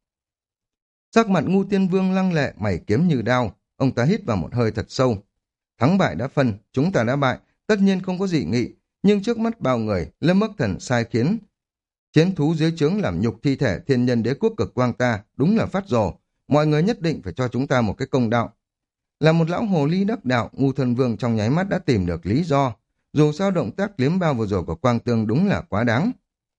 Sắc mặt Ngu Tiên Vương lăng lệ, mày kiếm như đao. Ông ta hít vào một hơi thật sâu. Thắng bại đã phân, chúng ta đã bại, tất nhiên không có dị nghị, nhưng trước mắt bao người, Lâm Bắc Thần sai khiến chiến thú dưới trướng làm nhục thi thể thiên nhân đế quốc cực quang ta, đúng là phát rồ. Mọi người nhất định phải cho chúng ta một cái công đạo. Là một lão hồ ly đắc đạo, Ngu Thân Vương trong nháy mắt đã tìm được lý do. Dù sao động tác liếm bao vừa rồi của Quang Tương đúng là quá đáng.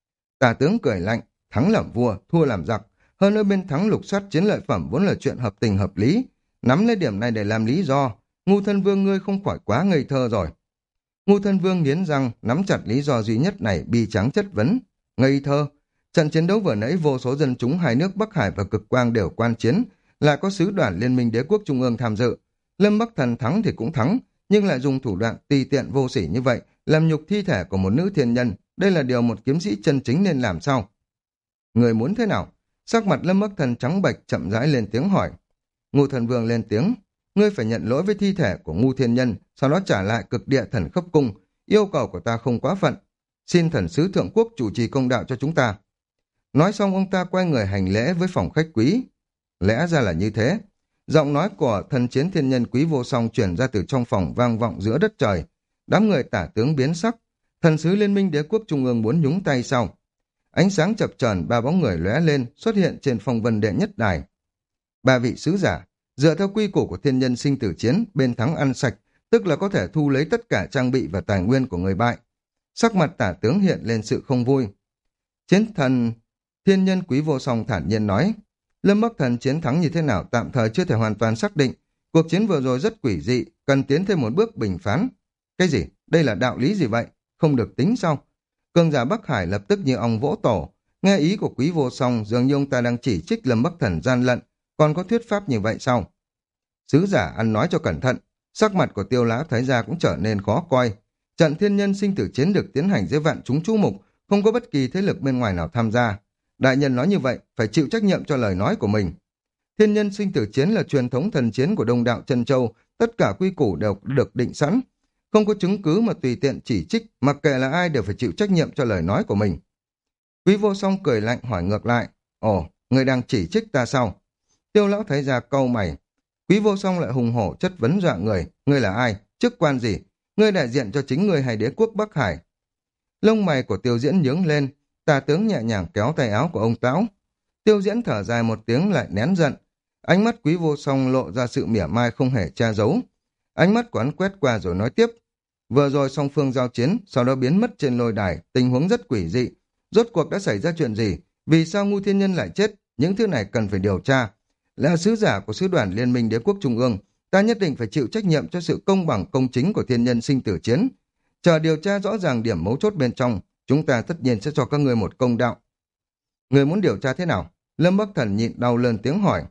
Tả tướng cười lạnh, thắng làm vua, thua làm giặc. Hơn nữa bên thắng lục soát chiến lợi phẩm vốn là chuyện hợp tình hợp lý. Nắm lấy điểm này để làm lý do, Ngu Thân Vương ngươi không khỏi quá ngây thơ rồi. Ngu Thân Vương nghiến răng, nắm chặt lý do duy nhất này, bi tráng chất vấn. Ngây thơ. Trận chiến đấu vừa nãy vô số dân chúng hai nước Bắc Hải và Cực Quang đều quan chiến, lại có sứ đoàn Liên minh Đế quốc Trung ương tham dự. Lâm Bắc Thần thắng thì cũng thắng, nhưng lại dùng thủ đoạn tùy tiện vô sỉ như vậy, làm nhục thi thể của một nữ thiên nhân. Đây là điều một kiếm sĩ chân chính nên làm sao? Người muốn thế nào? Sắc mặt Lâm Bắc Thần trắng bệch chậm rãi lên tiếng hỏi. Ngũ Thần Vương lên tiếng. Ngươi phải nhận lỗi với thi thể của Ngu Thiên Nhân, sau đó trả lại cực địa thần khấp cung. Yêu cầu của ta không quá phận. Xin thần sứ thượng quốc chủ trì công đạo cho chúng ta. Nói xong ông ta quay người hành lễ với phòng khách quý. Lẽ ra là như thế. Giọng nói của thần chiến thiên nhân Quý Vô Song truyền ra từ trong phòng vang vọng giữa đất trời. Đám người tả tướng biến sắc. Thần sứ Liên minh Đế quốc Trung ương muốn nhúng tay sau. Ánh sáng chập chờn, ba bóng người lóe lên xuất hiện trên phong vân đệ nhất đài. Ba vị sứ giả, dựa theo quy củ của thiên nhân sinh tử chiến, bên thắng ăn sạch, tức là có thể thu lấy tất cả trang bị và tài nguyên của người bại. Sắc mặt tả tướng hiện lên sự không vui. Chiến thần thiên nhân Quý Vô Song thản nhiên nói, Lâm Bắc Thần chiến thắng như thế nào tạm thời chưa thể hoàn toàn xác định. Cuộc chiến vừa rồi rất quỷ dị, cần tiến thêm một bước bình phán. Cái gì? Đây là đạo lý gì vậy? Không được tính sao? Cường giả Bắc Hải lập tức như ong vỗ tổ. Nghe ý của Quý Vô Song, dường như ông ta đang chỉ trích Lâm Bắc Thần gian lận. Còn có thuyết pháp như vậy sao? Sứ giả ăn nói cho cẩn thận. Sắc mặt của Tiêu Lão Thái gia cũng trở nên khó coi. Trận thiên nhân sinh tử chiến được tiến hành dưới vạn chúng chú mục, không có bất kỳ thế lực bên ngoài nào tham gia. Đại nhân nói như vậy, phải chịu trách nhiệm cho lời nói của mình. Thiên nhân sinh tử chiến là truyền thống thần chiến của Đông Đạo Chân Châu, tất cả quy củ đều được định sẵn. Không có chứng cứ mà tùy tiện chỉ trích, mặc kệ là ai đều phải chịu trách nhiệm cho lời nói của mình. Quý Vô Song cười lạnh hỏi ngược lại, ồ, người đang chỉ trích ta sao? Tiêu Lão thấy ra câu mày. Quý Vô Song lại hùng hổ chất vấn dọa người, ngươi là ai, chức quan gì? Ngươi đại diện cho chính ngươi hay đế quốc Bắc Hải? Lông mày của Tiêu Diễn nhướng lên, tà tướng nhẹ nhàng kéo tay áo của ông Táo. Tiêu Diễn thở dài một tiếng lại nén giận. Ánh mắt Quý Vô Song lộ ra sự mỉa mai không hề che giấu. Ánh mắt của hắn quét qua rồi nói tiếp. Vừa rồi song phương giao chiến, sau đó biến mất trên lôi đài, tình huống rất quỷ dị. Rốt cuộc đã xảy ra chuyện gì? Vì sao Ngu Thiên Nhân lại chết? Những thứ này cần phải điều tra. Là sứ giả của sứ đoàn Liên minh Đế quốc Trung ương, ta nhất định phải chịu trách nhiệm cho sự công bằng công chính của thiên nhân sinh tử chiến. Chờ điều tra rõ ràng điểm mấu chốt bên trong, chúng ta tất nhiên sẽ cho các ngươi một công đạo. Người muốn điều tra thế nào? Lâm Bắc Thần nhịn đau lớn tiếng hỏi.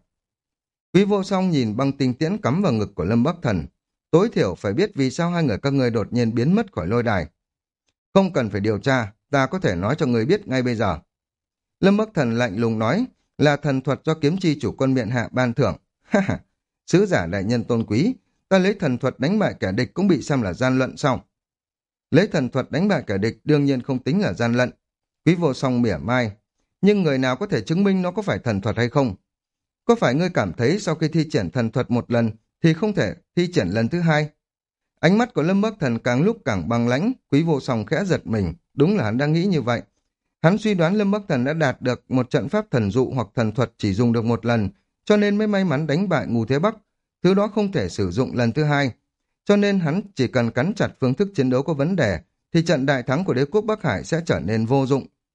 Quý Vô Song nhìn băng tinh tiễn cắm vào ngực của Lâm Bắc Thần. Tối thiểu phải biết vì sao hai người các ngươi đột nhiên biến mất khỏi lôi đài. Không cần phải điều tra, ta có thể nói cho người biết ngay bây giờ. Lâm Bắc Thần lạnh lùng nói, là thần thuật do kiếm chi chủ quân miện hạ ban thưởng. Ha ha, sứ giả đại nhân tôn quý, ta lấy thần thuật đánh bại kẻ địch cũng bị xem là gian lận sao? Lấy thần thuật đánh bại kẻ địch đương nhiên không tính là gian lận. Quý Vô Song mỉa mai, nhưng người nào có thể chứng minh nó có phải thần thuật hay không? Có phải ngươi cảm thấy sau khi thi triển thần thuật một lần thì không thể thi triển lần thứ hai? Ánh mắt của Lâm Bắc Thần càng lúc càng băng lãnh. Quý Vô Song khẽ giật mình, đúng là hắn đang nghĩ như vậy. Hắn suy đoán Lâm Bắc Thần đã đạt được một trận pháp thần dụ hoặc thần thuật chỉ dùng được một lần, cho nên mới may mắn đánh bại Ngũ Thế Bắc. Thứ đó không thể sử dụng lần thứ hai. Cho nên hắn chỉ cần cắn chặt phương thức chiến đấu có vấn đề, thì trận đại thắng của đế quốc Bắc Hải sẽ trở nên vô dụng.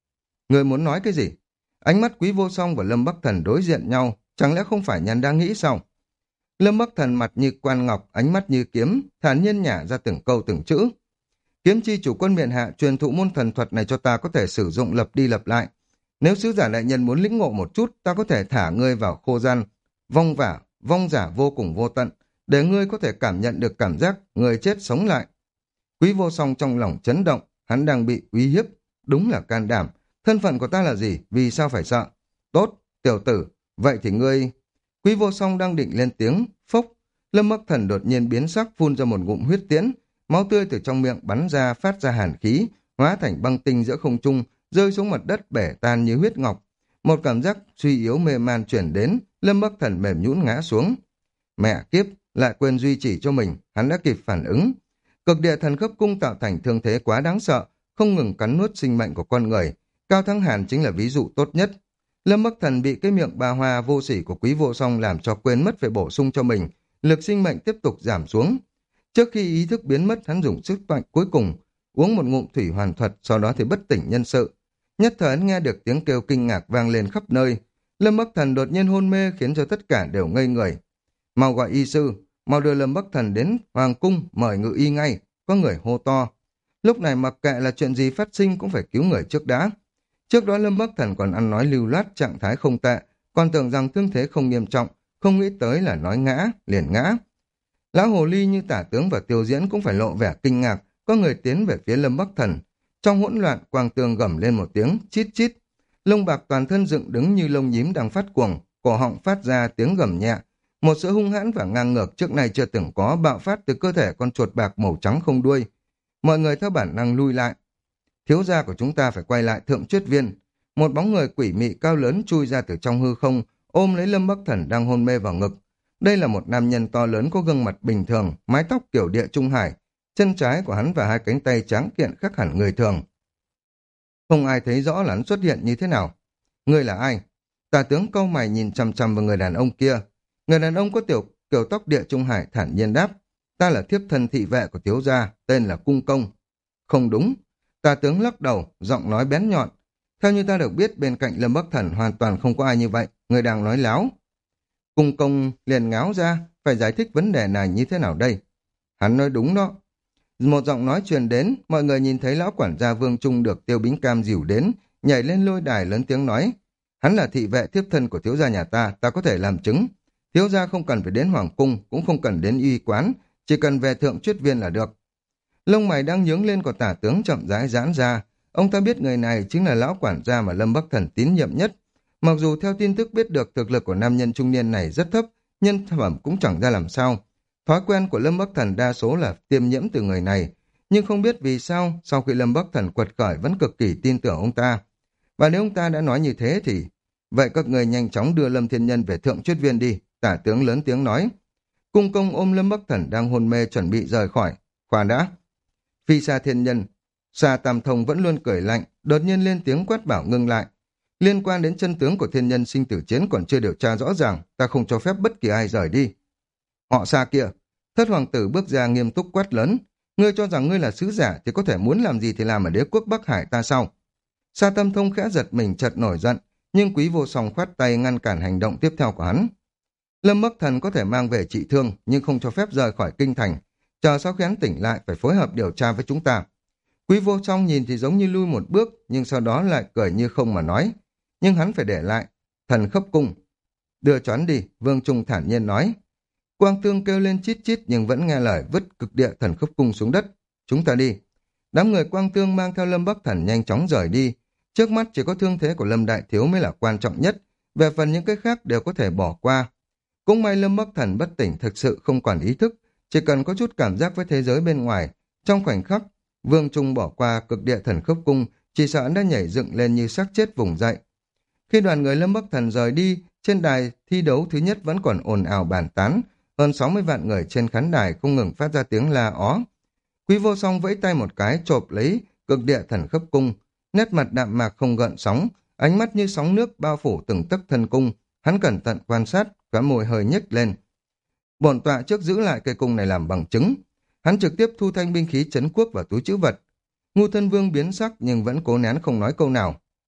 Người muốn nói cái gì? Ánh mắt Quý Vô Song và Lâm Bắc Thần đối diện nhau, chẳng lẽ không phải nhàn đang nghĩ sao? Lâm Bắc Thần mặt như quan ngọc, ánh mắt như kiếm, thản nhiên nhả ra từng câu từng chữ. Kiếm chi chủ quân miện hạ truyền thụ môn thần thuật này cho ta có thể sử dụng lặp đi lặp lại. Nếu sứ giả đại nhân muốn lĩnh ngộ một chút, ta có thể thả ngươi vào khô gian, vong vả, vong giả vô cùng vô tận, để ngươi có thể cảm nhận được cảm giác người chết sống lại. Quý Vô Song trong lòng chấn động, hắn đang bị uy hiếp, đúng là can đảm. Thân phận của ta là gì, vì sao phải sợ? Tốt, tiểu tử, vậy thì ngươi... Quý Vô Song đang định lên tiếng, phốc. Lâm Bắc Thần đột nhiên biến sắc phun ra một ngụm huyết tiễn, máu tươi từ trong miệng bắn ra phát ra hàn khí, hóa thành băng tinh giữa không trung, rơi xuống mặt đất bể tan như huyết ngọc. Một cảm giác suy yếu mê man chuyển đến, Lâm Bắc Thần mềm nhũn ngã xuống. Mẹ kiếp, lại quên duy trì cho mình, hắn đã kịp phản ứng. Cực địa thần khớp cung tạo thành thương thế quá đáng sợ, không ngừng cắn nuốt sinh mệnh của con người. Cao Thắng Hàn chính là ví dụ tốt nhất. Lâm Bắc Thần bị cái miệng ba hoa vô sỉ của Quý Vô Song làm cho quên mất phải bổ sung cho mình, lực sinh mệnh tiếp tục giảm xuống. Trước khi ý thức biến mất, hắn dùng sức mạnh cuối cùng, uống một ngụm thủy hoàn thuật, sau đó thì bất tỉnh nhân sự. Nhất thời hắn nghe được tiếng kêu kinh ngạc vang lên khắp nơi. Lâm Bắc Thần đột nhiên hôn mê khiến cho tất cả đều ngây người. Mau gọi y sư, mau đưa Lâm Bắc Thần đến Hoàng Cung, mời ngự y ngay, có người hô to. Lúc này mặc kệ là chuyện gì phát sinh cũng phải cứu người trước đã. Trước đó Lâm Bắc Thần còn ăn nói lưu loát, trạng thái không tệ, còn tưởng rằng thương thế không nghiêm trọng, không nghĩ tới là nói ngã, liền ngã. Lão hồ ly như Tả Tướng và Tiêu Diễn cũng phải lộ vẻ kinh ngạc, có người tiến về phía Lâm Bắc Thần. Trong hỗn loạn, Quang Tương gầm lên một tiếng, chít chít. Lông bạc toàn thân dựng đứng như lông nhím đang phát cuồng, cổ họng phát ra tiếng gầm nhẹ. Một sự hung hãn và ngang ngược trước nay chưa từng có bạo phát từ cơ thể con chuột bạc màu trắng không đuôi. Mọi người theo bản năng lui lại. Thiếu gia của chúng ta phải quay lại Thượng Chuyết Viên. Một bóng người quỷ mị cao lớn chui ra từ trong hư không, ôm lấy Lâm Bắc Thần đang hôn mê vào ngực. Đây là một nam nhân to lớn có gương mặt bình thường, mái tóc kiểu địa trung hải, chân trái của hắn và hai cánh tay tráng kiện khác hẳn người thường. Không ai thấy rõ là hắn xuất hiện như thế nào. Ngươi là ai? Tả Tướng cau mày nhìn chằm chằm vào người đàn ông kia. Người đàn ông có tiểu kiểu tóc địa trung hải thản nhiên đáp, ta là thiếp thân thị vệ của thiếu gia, tên là Cung Công. Không đúng. Tả Tướng lắc đầu, giọng nói bén nhọn. Theo như ta được biết, bên cạnh Lâm Bắc Thần hoàn toàn không có ai như vậy, người đang nói láo. Cung Công liền ngáo ra, phải giải thích vấn đề này như thế nào đây? Hắn nói đúng đó. Một giọng nói truyền đến, mọi người nhìn thấy lão quản gia Vương Trung được Tiêu Bính Cam dìu đến, nhảy lên lôi đài lớn tiếng nói. Hắn là thị vệ thiếp thân của thiếu gia nhà ta, ta có thể làm chứng. Thiếu gia không cần phải đến Hoàng Cung, cũng không cần đến y quán, chỉ cần về Thượng Chuyết Viên là được. Lông mày đang nhướng lên của Tả Tướng chậm rãi giãn ra. Ông ta biết người này chính là lão quản gia mà Lâm Bắc Thần tín nhiệm nhất. Mặc dù theo tin tức biết được thực lực của nam nhân trung niên này rất thấp, nhân phẩm cũng chẳng ra làm sao. Thói quen của Lâm Bắc Thần đa số là tiêm nhiễm từ người này, nhưng không biết vì sao sau khi Lâm Bắc Thần quật khởi vẫn cực kỳ tin tưởng ông ta. Và nếu ông ta đã nói như thế thì... Vậy các người nhanh chóng đưa Lâm Thiên Nhân về Thượng Chuyết Viên đi, Tả Tướng lớn tiếng nói. Cung Công ôm Lâm Bắc Thần đang hôn mê chuẩn bị rời khỏi. Khoan đã. Phi Sa Thiên Nhân, Sa Tam Thông vẫn luôn cười lạnh, đột nhiên lên tiếng quát bảo ngưng lại. Liên quan đến chân tướng của thiên nhân sinh tử chiến còn chưa điều tra rõ ràng, ta không cho phép bất kỳ ai rời đi. Họ Sa kia, Thất Hoàng tử bước ra nghiêm túc quát lớn. Ngươi cho rằng ngươi là sứ giả thì có thể muốn làm gì thì làm ở đế quốc Bắc Hải ta sao? Sa Tam Thông khẽ giật mình chợt nổi giận, nhưng Quý Vô Song khoát tay ngăn cản hành động tiếp theo của hắn. Lâm Bắc Thần có thể mang về trị thương, nhưng không cho phép rời khỏi kinh thành. Chờ sau khi hắn tỉnh lại phải phối hợp điều tra với chúng ta. Quý Vô Song nhìn thì giống như lui một bước, nhưng sau đó lại cười như không mà nói. Nhưng hắn phải để lại thần khấp cung. Đưa cho hắn đi, Vương Trung thản nhiên nói. Quang Tương kêu lên chít chít nhưng vẫn nghe lời vứt cực địa thần khấp cung xuống đất. Chúng ta đi. Đám người Quang Tương mang theo Lâm Bắc Thần nhanh chóng rời đi. Trước mắt chỉ có thương thế của Lâm Đại Thiếu mới là quan trọng nhất. Về phần những cái khác đều có thể bỏ qua. Cũng may Lâm Bắc Thần bất tỉnh thực sự không còn ý thức. Chỉ cần có chút cảm giác với thế giới bên ngoài. Trong khoảnh khắc, Vương Trung bỏ qua cực địa thần khấp cung, chỉ sợ đã nhảy dựng lên như xác chết vùng dậy. Khi đoàn người Lâm Bắc Thần rời đi, trên đài thi đấu thứ nhất vẫn còn ồn ào bàn tán. Hơn sáu mươi vạn người trên khán đài không ngừng phát ra tiếng la ó. Quý Vô Song vẫy tay một cái chộp lấy cực địa thần khấp cung, nét mặt đạm mạc không gợn sóng, ánh mắt như sóng nước bao phủ từng tấc thân cung. Hắn cẩn thận quan sát, cả môi hơi nhếch lên. Bổn tọa trước giữ lại cây cung này làm bằng chứng. Hắn trực tiếp thu thanh binh khí trấn quốc vào túi trữ vật. Ngưu Thân Vương biến sắc nhưng vẫn cố nén không nói câu nào.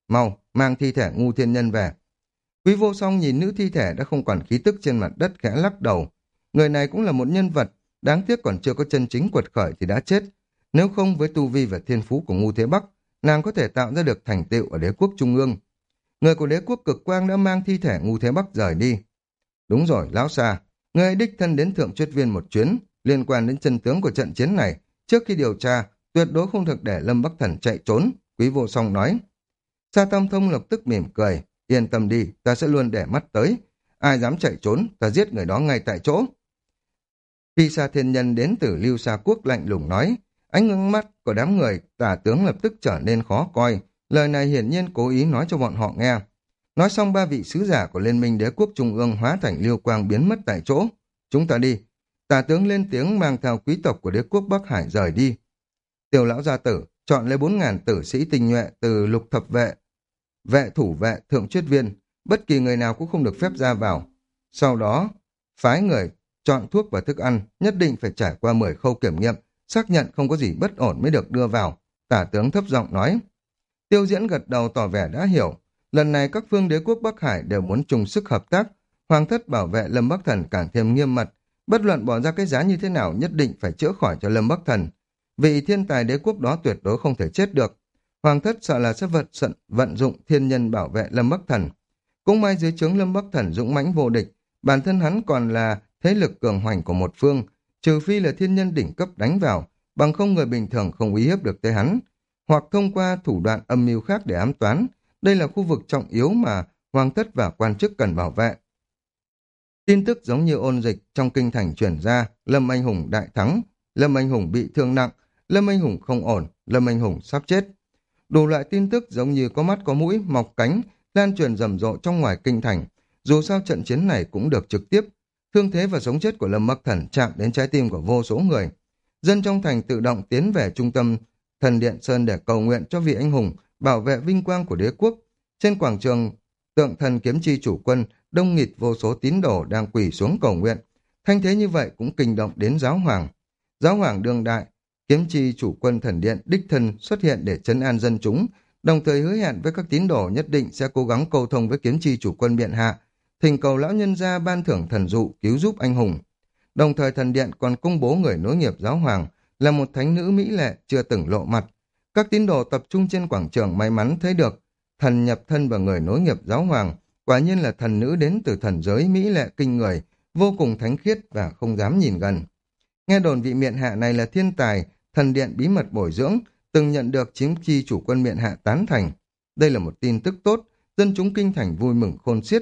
mau, mang thi thể Ngu Thiên Nhân về. Quý Vô Song nhìn nữ thi thể đã không còn khí tức trên mặt đất khẽ lắc đầu. Người này cũng là một nhân vật, đáng tiếc còn chưa có chân chính quật khởi thì đã chết. Nếu không với tu vi và thiên phú của Ngu Thế Bắc, nàng có thể tạo ra được thành tựu ở đế quốc trung ương. Người của đế quốc Cực Quang đã mang thi thể Ngu Thế Bắc rời đi. Đúng rồi, lão xa, người hãy đích thân đến Thượng Chuyết Viên một chuyến, liên quan đến chân tướng của trận chiến này. Trước khi điều tra, tuyệt đối không được để Lâm Bắc Thần chạy trốn, Quý Vô Song nói. Sa Tam Thông lập tức mỉm cười, yên tâm đi, ta sẽ luôn để mắt tới. Ai dám chạy trốn, ta giết người đó ngay tại chỗ. Phi Sa Thiên Nhân đến từ Lưu Sa Quốc lạnh lùng nói, ánh ngưng mắt của đám người tả tướng lập tức trở nên khó coi. Lời này hiển nhiên cố ý nói cho bọn họ nghe. Nói xong ba vị sứ giả của Liên minh Đế quốc Trung ương hóa thành lưu quang biến mất tại chỗ. Chúng ta đi. Tả tướng lên tiếng mang theo quý tộc của Đế quốc Bắc Hải rời đi. Tiểu lão gia tử chọn lấy bốn ngàn tử sĩ tinh nhuệ từ lục thập vệ, vệ thủ vệ, thượng chuyết viên. Bất kỳ người nào cũng không được phép ra vào. Sau đó, phái người chọn thuốc và thức ăn, nhất định phải trải qua mười khâu kiểm nghiệm, xác nhận không có gì bất ổn mới được đưa vào. Tả tướng thấp giọng nói. Tiêu Diễn gật đầu tỏ vẻ đã hiểu. Lần này các phương đế quốc Bắc Hải đều muốn chung sức hợp tác. Hoàng thất bảo vệ Lâm Bắc Thần càng thêm nghiêm mật. Bất luận bỏ ra cái giá như thế nào nhất định phải chữa khỏi cho Lâm Bắc Thần. Vì thiên tài đế quốc đó tuyệt đối không thể chết được. Hoàng thất sợ là sẽ vận, sận, vận dụng thiên nhân bảo vệ Lâm Bắc Thần. Cũng may dưới trướng Lâm Bắc Thần dũng mãnh vô địch. Bản thân hắn còn là thế lực cường hoành của một phương. Trừ phi là thiên nhân đỉnh cấp đánh vào. Bằng không người bình thường không uy hiếp được tới hắn. Hoặc thông qua thủ đoạn âm mưu khác để ám toán. Đây là khu vực trọng yếu mà hoàng thất và quan chức cần bảo vệ. Tin tức giống như ôn dịch trong kinh thành truyền ra, Lâm Anh Hùng đại thắng, Lâm Anh Hùng bị thương nặng, Lâm Anh Hùng không ổn, Lâm Anh Hùng sắp chết. Đủ loại tin tức giống như có mắt có mũi, mọc cánh, lan truyền rầm rộ trong ngoài kinh thành. Dù sao trận chiến này cũng được trực tiếp, thương thế và sống chết của Lâm Bắc Thần chạm đến trái tim của vô số người. Dân trong thành tự động tiến về trung tâm Thần Điện Sơn để cầu nguyện cho vị anh hùng, bảo vệ vinh quang của đế quốc. Trên quảng trường tượng thần kiếm chi chủ quân, đông nghịt vô số tín đồ đang quỳ xuống cầu nguyện. Thanh thế như vậy cũng kinh động đến giáo hoàng. Giáo hoàng đương đại, kiếm chi chủ quân thần điện đích thân xuất hiện để trấn an dân chúng, đồng thời hứa hẹn với các tín đồ nhất định sẽ cố gắng câu thông với kiếm chi chủ quân biện hạ, thỉnh cầu lão nhân gia ban thưởng thần dụ cứu giúp anh hùng. Đồng thời thần điện còn công bố người nối nghiệp giáo hoàng là một thánh nữ mỹ lệ chưa từng lộ mặt. Các tín đồ tập trung trên quảng trường may mắn thấy được thần nhập thân vào người nối nghiệp giáo hoàng, quả nhiên là thần nữ đến từ thần giới mỹ lệ kinh người, vô cùng thánh khiết và không dám nhìn gần. Nghe đồn vị miện hạ này là thiên tài, thần điện bí mật bồi dưỡng, từng nhận được chiếm chi chủ quân miện hạ tán thành. Đây là một tin tức tốt, dân chúng kinh thành vui mừng khôn xiết.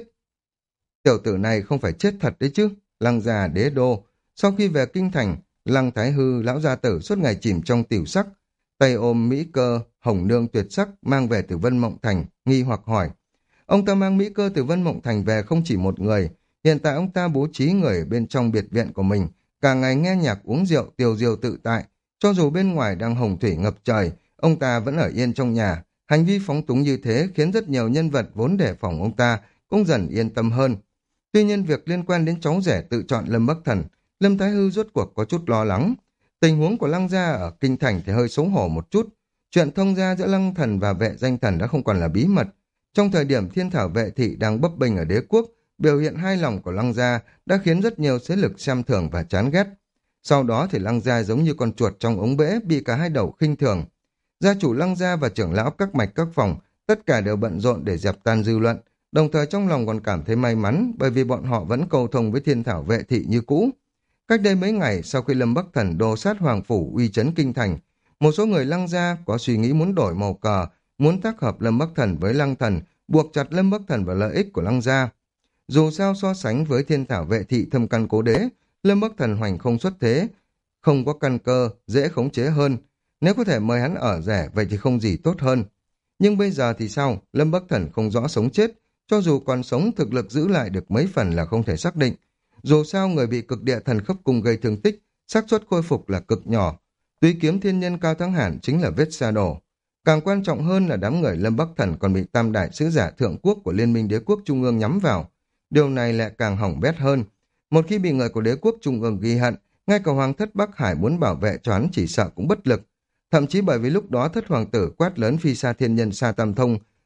Tiểu tử này không phải chết thật đấy chứ, Lăng già đế đô. Sau khi về kinh thành, Lăng Thái Hư lão gia tử suốt ngày chìm trong tiểu sắc, tay ôm mỹ cơ hồng nương tuyệt sắc mang về từ Vân Mộng Thành, nghi hoặc hỏi. Ông ta mang mỹ cơ từ Vân Mộng Thành về không chỉ một người, hiện tại ông ta bố trí người bên trong biệt viện của mình, cả ngày nghe nhạc uống rượu tiêu diêu tự tại, cho dù bên ngoài đang hồng thủy ngập trời, ông ta vẫn ở yên trong nhà. Hành vi phóng túng như thế khiến rất nhiều nhân vật vốn đề phòng ông ta cũng dần yên tâm hơn. Tuy nhiên việc liên quan đến cháu rể tự chọn Lâm Bắc Thần, Lâm Thái Hư rốt cuộc có chút lo lắng. Tình huống của Lăng gia ở kinh thành thì hơi xấu hổ một chút. Chuyện thông gia giữa Lăng Thần và vệ danh thần đã không còn là bí mật. Trong thời điểm thiên thảo vệ thị đang bấp bênh ở đế quốc, biểu hiện hai lòng của Lăng gia đã khiến rất nhiều thế lực xem thường và chán ghét. Sau đó thì Lăng gia giống như con chuột trong ống bể, bị cả hai đầu khinh thường. Gia chủ Lăng gia và trưởng lão các mạch các phòng tất cả đều bận rộn để dẹp tan dư luận, đồng thời trong lòng còn cảm thấy may mắn bởi vì bọn họ vẫn cầu thông với thiên thảo vệ thị như cũ. Cách đây mấy ngày sau khi Lâm Bắc Thần đồ sát hoàng phủ uy chấn kinh thành, một số người Lăng gia có suy nghĩ muốn đổi màu cờ, muốn tác hợp Lâm Bắc Thần với Lăng Thần, buộc chặt Lâm Bắc Thần vào lợi ích của Lăng gia. Dù sao so sánh với thiên thảo vệ thị thâm căn cố đế, Lâm Bắc Thần hoành không xuất thế, không có căn cơ, dễ khống chế hơn. Nếu có thể mời hắn ở rẻ vậy thì không gì tốt hơn. Nhưng bây giờ thì sao? Lâm Bắc Thần không rõ sống chết, cho dù còn sống thực lực giữ lại được mấy phần là không thể xác định. Dù sao người bị cực địa thần khấp cung gây thương tích, xác suất khôi phục là cực nhỏ. Túy kiếm thiên nhân Cao Thắng Hàn chính là vết xa đổ. Càng quan trọng hơn là đám người Lâm Bắc Thần còn bị tam đại sứ giả thượng quốc của Liên minh Đế quốc Trung ương nhắm vào. Điều này lại càng hỏng bét hơn. Một khi bị người của Đế quốc Trung ương ghi hận, ngay cả Hoàng thất Bắc Hải muốn bảo vệ cho hắn chỉ sợ cũng bất lực. Thậm chí bởi vì lúc đó thất hoàng tử quát lớn Phi Sa Thiên Nhân Sa Tam Thông,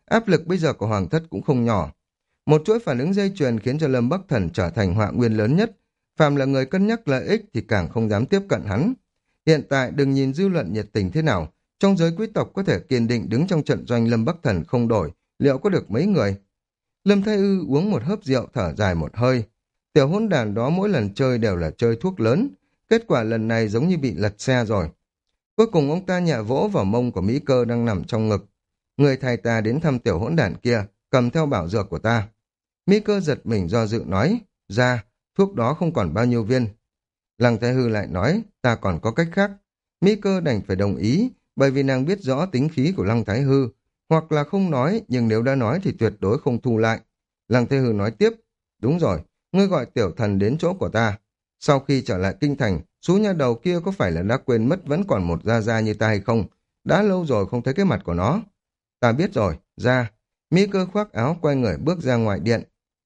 Áp lực bây giờ của Hoàng thất cũng không nhỏ. Một chuỗi phản ứng dây chuyền khiến cho Lâm Bắc Thần trở thành họa nguyên lớn nhất. Phàm là người cân nhắc lợi ích thì càng không dám tiếp cận hắn. Hiện tại đừng nhìn dư luận nhiệt tình thế nào, trong giới quý tộc có thể kiên định đứng trong trận doanh Lâm Bắc Thần không đổi, liệu có được mấy người? Lâm Thái Ư uống một hớp rượu thở dài một hơi. Tiểu hỗn đàn đó mỗi lần chơi đều là chơi thuốc lớn, kết quả lần này giống như bị lật xe rồi. Cuối cùng ông ta nhẹ vỗ vào mông của Mỹ Cơ đang nằm trong ngực. Người thầy ta đến thăm tiểu hỗn đàn kia, cầm theo bảo dược của ta. Mỹ Cơ giật mình do dự nói, ra, thuốc đó không còn bao nhiêu viên. Lăng Thái Hư lại nói, ta còn có cách khác. Mỹ Cơ đành phải đồng ý, bởi vì nàng biết rõ tính khí của Lăng Thái Hư, hoặc là không nói, nhưng nếu đã nói thì tuyệt đối không thu lại. Lăng Thái Hư nói tiếp, đúng rồi, ngươi gọi tiểu thần đến chỗ của ta. Sau khi trở lại kinh thành, số nhà đầu kia có phải là đã quên mất vẫn còn một gia gia như ta hay không? Đã lâu rồi không thấy cái mặt của nó. Ta biết rồi, ra. Mỹ Cơ khoác áo quay người bước ra ngoài điện.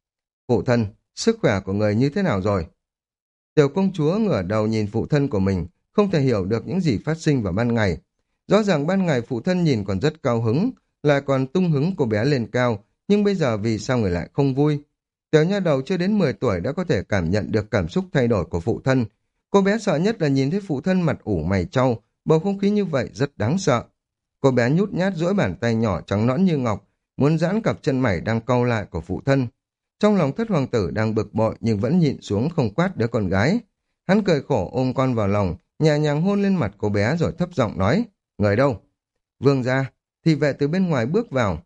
Phụ thân, sức khỏe của người như thế nào rồi? Tiểu công chúa ngửa đầu nhìn phụ thân của mình, không thể hiểu được những gì phát sinh vào ban ngày. Rõ ràng ban ngày phụ thân nhìn còn rất cao hứng, lại còn tung hứng cô bé lên cao, nhưng bây giờ vì sao người lại không vui? Tiểu nha đầu chưa đến mười tuổi đã có thể cảm nhận được cảm xúc thay đổi của phụ thân. Cô bé sợ nhất là nhìn thấy phụ thân mặt ủ mày trau, bầu không khí như vậy rất đáng sợ. Cô bé nhút nhát duỗi bàn tay nhỏ trắng nõn như ngọc, muốn giãn cặp chân mày đang cau lại của phụ thân. Trong lòng thất hoàng tử đang bực bội nhưng vẫn nhịn xuống không quát đứa con gái. Hắn cười khổ ôm con vào lòng, nhẹ nhàng hôn lên mặt cô bé rồi thấp giọng nói, người đâu? Vương gia, thì vệ từ bên ngoài bước vào.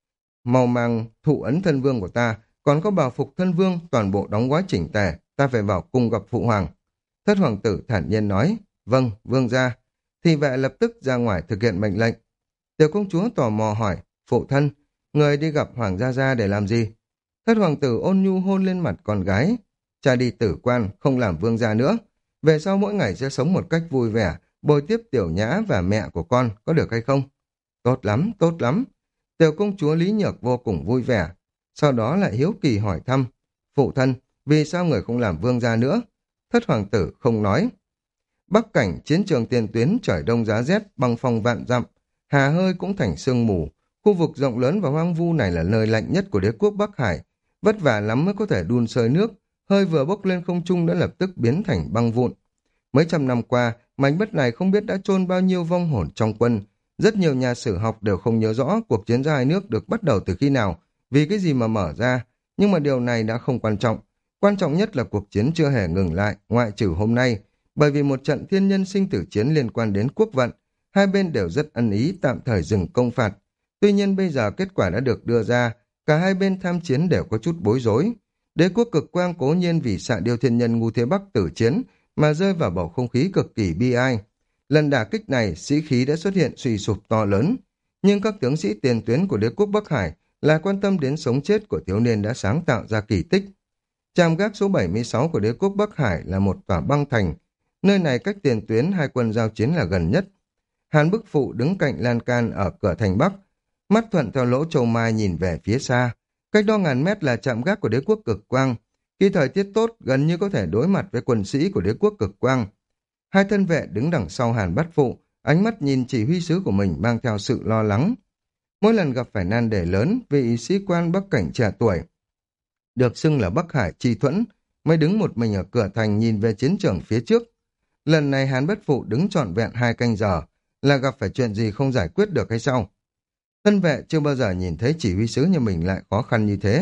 Màu màng thụ ấn thân vương của ta, còn có bào phục thân vương, toàn bộ đóng gói chỉnh tề, ta phải vào cùng gặp phụ hoàng. Thất hoàng tử thản nhiên nói, vâng, vương gia. Thì vệ lập tức ra ngoài thực hiện mệnh lệnh. Tiểu công chúa tò mò hỏi, phụ thân, người đi gặp hoàng gia gia để làm gì? Thất hoàng tử ôn nhu hôn lên mặt con gái. Cha đi tử quan, không làm vương gia nữa. Về sau mỗi ngày sẽ sống một cách vui vẻ, bồi tiếp tiểu nhã và mẹ của con, có được hay không? Tốt lắm, tốt lắm. Tiểu công chúa Lý Nhược vô cùng vui vẻ. Sau đó lại hiếu kỳ hỏi thăm. Phụ thân, vì sao người không làm vương gia nữa? Thất hoàng tử không nói. Bắc cảnh chiến trường tiền tuyến trời đông giá rét, băng phong vạn dặm. Hà hơi cũng thành sương mù. Khu vực rộng lớn và hoang vu này là nơi lạnh nhất của đế quốc Bắc Hải. Vất vả lắm mới có thể đun sôi nước. Hơi vừa bốc lên không trung đã lập tức biến thành băng vụn. Mấy trăm năm qua, mảnh đất này không biết đã chôn bao nhiêu vong hồn trong quân. Rất nhiều nhà sử học đều không nhớ rõ cuộc chiến giữa hai nước được bắt đầu từ khi nào, vì cái gì mà mở ra. Nhưng mà điều này đã không quan trọng. Quan trọng nhất là cuộc chiến chưa hề ngừng lại, ngoại trừ hôm nay. Bởi vì một trận thiên nhân sinh tử chiến liên quan đến quốc vận, hai bên đều rất ân ý tạm thời dừng công phạt. Tuy nhiên bây giờ kết quả đã được đưa ra, cả hai bên tham chiến đều có chút bối rối. Đế quốc cực quang cố nhiên vì xạ điêu thiên nhân ngu thế bắc tử chiến mà rơi vào bầu không khí cực kỳ bi ai. Lần đả kích này, sĩ khí đã xuất hiện suy sụp to lớn. Nhưng các tướng sĩ tiền tuyến của đế quốc Bắc Hải là quan tâm đến sống chết của thiếu niên đã sáng tạo ra kỳ tích. Trạm gác số bảy mươi sáu của đế quốc Bắc Hải là một tòa băng thành. Nơi này cách tiền tuyến hai quân giao chiến là gần nhất. Hàn Bức Phụ đứng cạnh lan can ở cửa thành Bắc, mắt thuận theo lỗ châu mai nhìn về phía xa. Cách đó ngàn mét là trạm gác của đế quốc cực quang. Khi thời tiết tốt, gần như có thể đối mặt với quân sĩ của đế quốc cực quang. Hai thân vệ đứng đằng sau Hàn Bát Phụ, ánh mắt nhìn chỉ huy sứ của mình mang theo sự lo lắng. Mỗi lần gặp phải nan đề lớn, vị sĩ quan Bắc cảnh trẻ tuổi, được xưng là Bắc Hải Chi Thuẫn, mới đứng một mình ở cửa thành nhìn về chiến trường phía trước. Lần này Hàn Bát Phụ đứng trọn vẹn hai canh giờ, là gặp phải chuyện gì không giải quyết được hay sao? Thân vệ chưa bao giờ nhìn thấy chỉ huy sứ như mình lại khó khăn như thế.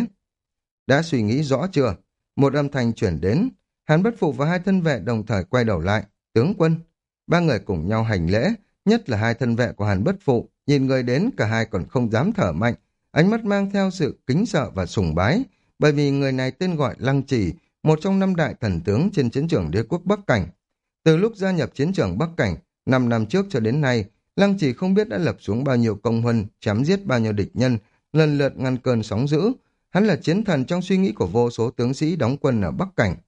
Đã suy nghĩ rõ chưa? Một âm thanh chuyển đến, Hàn Bất Phụ và hai thân vệ đồng thời quay đầu lại. Tướng quân, ba người cùng nhau hành lễ, nhất là hai thân vệ của Hàn Bất Phụ, nhìn người đến cả hai còn không dám thở mạnh, ánh mắt mang theo sự kính sợ và sùng bái, bởi vì người này tên gọi Lăng Trì, một trong năm đại thần tướng trên chiến trường đế quốc Bắc Cảnh. Từ lúc gia nhập chiến trường Bắc Cảnh, năm năm trước cho đến nay, Lăng Trì không biết đã lập xuống bao nhiêu công huân, chém giết bao nhiêu địch nhân, lần lượt ngăn cơn sóng dữ. Hắn là chiến thần trong suy nghĩ của vô số tướng sĩ đóng quân ở Bắc Cảnh.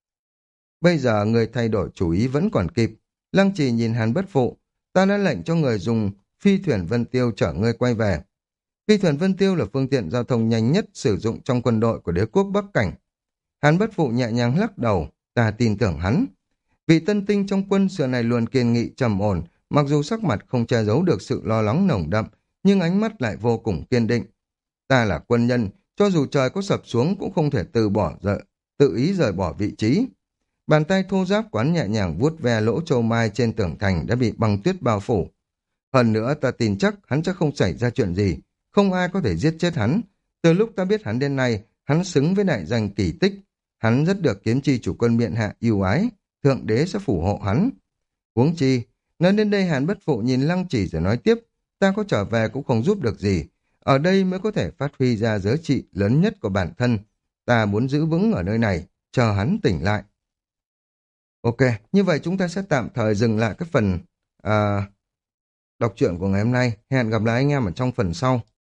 Bây giờ người thay đổi chủ ý vẫn còn kịp. Lăng Trì nhìn Hàn Bất Phụ, ta đã lệnh cho người dùng phi thuyền Vân Tiêu chở ngươi quay về. Phi thuyền Vân Tiêu là phương tiện giao thông nhanh nhất sử dụng trong quân đội của đế quốc Bắc Cảnh. Hàn Bất Phụ nhẹ nhàng lắc đầu, ta tin tưởng hắn. Vị tân tinh trong quân xưa này luôn kiên nghị trầm ổn, mặc dù sắc mặt không che giấu được sự lo lắng nồng đậm, nhưng ánh mắt lại vô cùng kiên định. Ta là quân nhân, cho dù trời có sập xuống cũng không thể từ bỏ rời, tự ý rời bỏ vị trí. Bàn tay thô ráp quán nhẹ nhàng vuốt ve lỗ châu mai trên tường thành đã bị băng tuyết bao phủ. Hơn nữa ta tin chắc hắn chắc không xảy ra chuyện gì, không ai có thể giết chết hắn. Từ lúc ta biết hắn đến nay, hắn xứng với đại danh kỳ tích. Hắn rất được kiếm chi chủ quân miện hạ yêu ái, thượng đế sẽ phù hộ hắn. Huống chi, nói đến đây Hàn Bất Phụ nhìn Lăng Chỉ rồi nói tiếp, ta có trở về cũng không giúp được gì. Ở đây mới có thể phát huy ra giá trị lớn nhất của bản thân. Ta muốn giữ vững ở nơi này, chờ hắn tỉnh lại. Ok, như vậy chúng ta sẽ tạm thời dừng lại cái phần à, đọc truyện của ngày hôm nay. Hẹn gặp lại anh em ở trong phần sau.